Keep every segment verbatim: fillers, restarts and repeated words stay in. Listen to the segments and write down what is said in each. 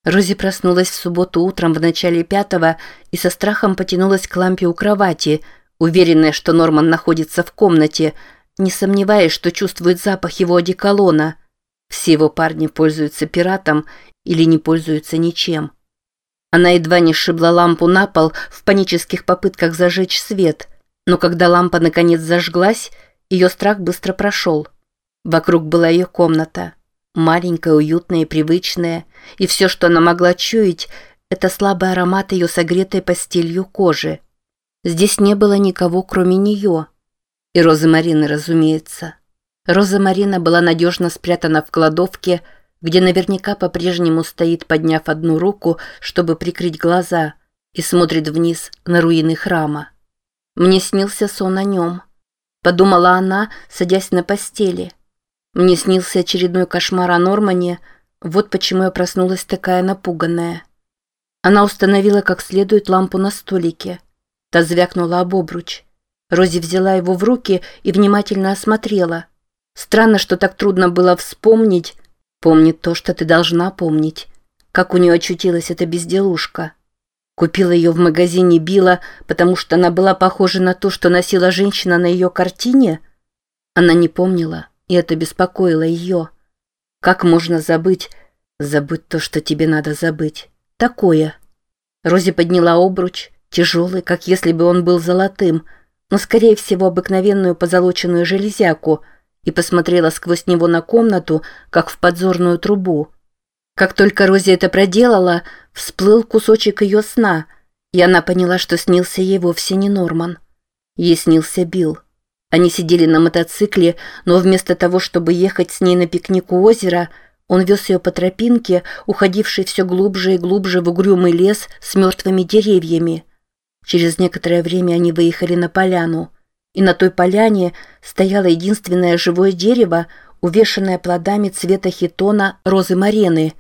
Рози проснулась в субботу утром в начале пятого и со страхом потянулась к лампе у кровати, уверенная, что Норман находится в комнате, не сомневаясь, что чувствует запах его одеколона. Все его парни пользуются пиратом или не пользуются ничем. Она едва не сшибла лампу на пол в панических попытках зажечь свет, но когда лампа наконец зажглась, ее страх быстро прошел. Вокруг была ее комната. Маленькая, уютная и привычная, и все, что она могла чуять, это слабый аромат ее согретой постелью кожи. Здесь не было никого, кроме нее. И Розы Марины, разумеется. Роза Марина была надежно спрятана в кладовке, где наверняка по-прежнему стоит, подняв одну руку, чтобы прикрыть глаза, и смотрит вниз на руины храма. «Мне снился сон о нем», — подумала она, садясь на постели. Мне снился очередной кошмар о Нормане, вот почему я проснулась такая напуганная. Она установила как следует лампу на столике. Та звякнула об обруч. Рози взяла его в руки и внимательно осмотрела. Странно, что так трудно было вспомнить. Помни то, что ты должна помнить. Как у нее очутилась эта безделушка. Купила ее в магазине Билла, потому что она была похожа на то, что носила женщина на ее картине? Она не помнила. И это беспокоило ее. Как можно забыть? Забыть то, что тебе надо забыть. Такое. Рози подняла обруч, тяжелый, как если бы он был золотым, но, скорее всего, обыкновенную позолоченную железяку, и посмотрела сквозь него на комнату, как в подзорную трубу. Как только Рози это проделала, всплыл кусочек ее сна, и она поняла, что снился ей вовсе не Норман. Ей снился Билл. Они сидели на мотоцикле, но вместо того, чтобы ехать с ней на пикник у озера, он вез ее по тропинке, уходившей все глубже и глубже в угрюмый лес с мертвыми деревьями. Через некоторое время они выехали на поляну, и на той поляне стояло единственное живое дерево, увешанное плодами цвета хитона розы Марены.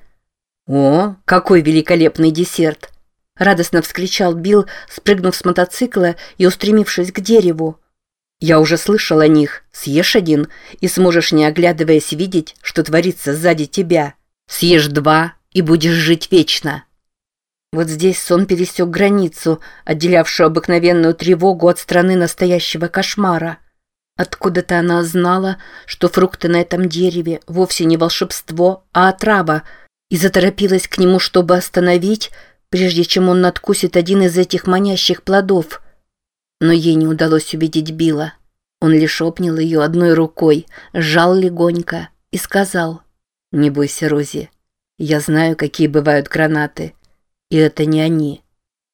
«О, какой великолепный десерт!» — радостно вскричал Билл, спрыгнув с мотоцикла и устремившись к дереву. «Я уже слышал о них. Съешь один, и сможешь, не оглядываясь, видеть, что творится сзади тебя. Съешь два, и будешь жить вечно». Вот здесь сон пересек границу, отделявшую обыкновенную тревогу от страны настоящего кошмара. Откуда-то она знала, что фрукты на этом дереве вовсе не волшебство, а отрава, и заторопилась к нему, чтобы остановить, прежде чем он надкусит один из этих манящих плодов. Но ей не удалось увидеть Билла. Он лишь обнял ее одной рукой, сжал легонько и сказал: «Не бойся, Рози. Я знаю, какие бывают гранаты. И это не они».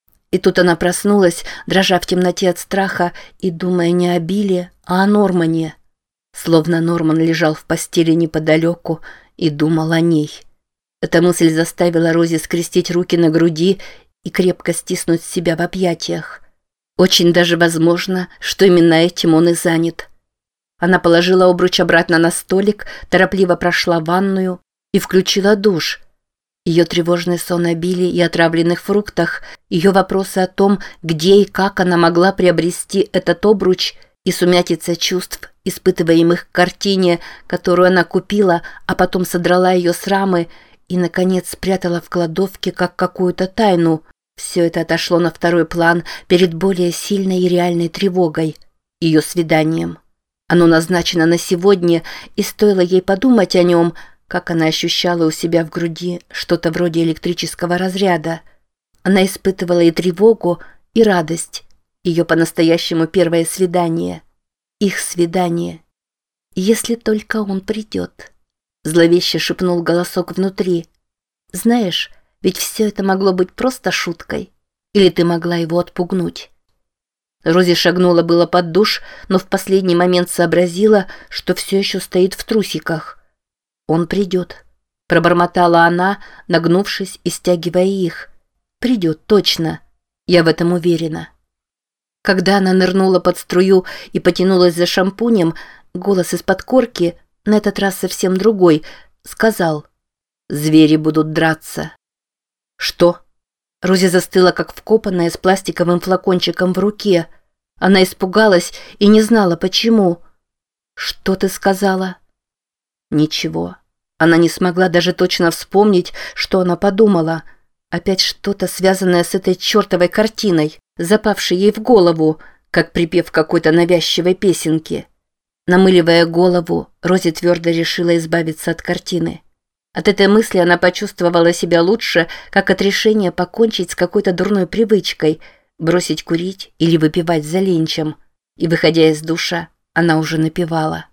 И тут она проснулась, дрожа в темноте от страха и думая не о Билле, а о Нормане. Словно Норман лежал в постели неподалеку и думал о ней. Эта мысль заставила Рози скрестить руки на груди и крепко стиснуть себя в объятиях. Очень даже возможно, что именно этим он и занят. Она положила обруч обратно на столик, торопливо прошла в ванную и включила душ. Ее тревожный сон о Билле и отравленных фруктах, ее вопросы о том, где и как она могла приобрести этот обруч, и сумятица чувств, испытываемых к картине, которую она купила, а потом содрала ее с рамы и, наконец, спрятала в кладовке как какую-то тайну. Все это отошло на второй план перед более сильной и реальной тревогой – ее свиданием. Оно назначено на сегодня, и стоило ей подумать о нем, как она ощущала у себя в груди что-то вроде электрического разряда. Она испытывала и тревогу, и радость. Ее по-настоящему первое свидание. Их свидание. «Если только он придет», – зловеще шепнул голосок внутри. «Знаешь, ведь все это могло быть просто шуткой. Или ты могла его отпугнуть?» Рози шагнула было под душ, но в последний момент сообразила, что все еще стоит в трусиках. «Он придет», – пробормотала она, нагнувшись и стягивая их. «Придет, точно. Я в этом уверена». Когда она нырнула под струю и потянулась за шампунем, голос из-под корки, на этот раз совсем другой, сказал: «Звери будут драться». «Что?» Рози застыла, как вкопанная, с пластиковым флакончиком в руке. Она испугалась и не знала, почему. «Что ты сказала?» «Ничего». Она не смогла даже точно вспомнить, что она подумала. Опять что-то, связанное с этой чертовой картиной, запавшей ей в голову, как припев какой-то навязчивой песенки. Намыливая голову, Рози твердо решила избавиться от картины. От этой мысли она почувствовала себя лучше, как от решения покончить с какой-то дурной привычкой, бросить курить или выпивать за ленчем. И, выходя из душа, она уже напевала.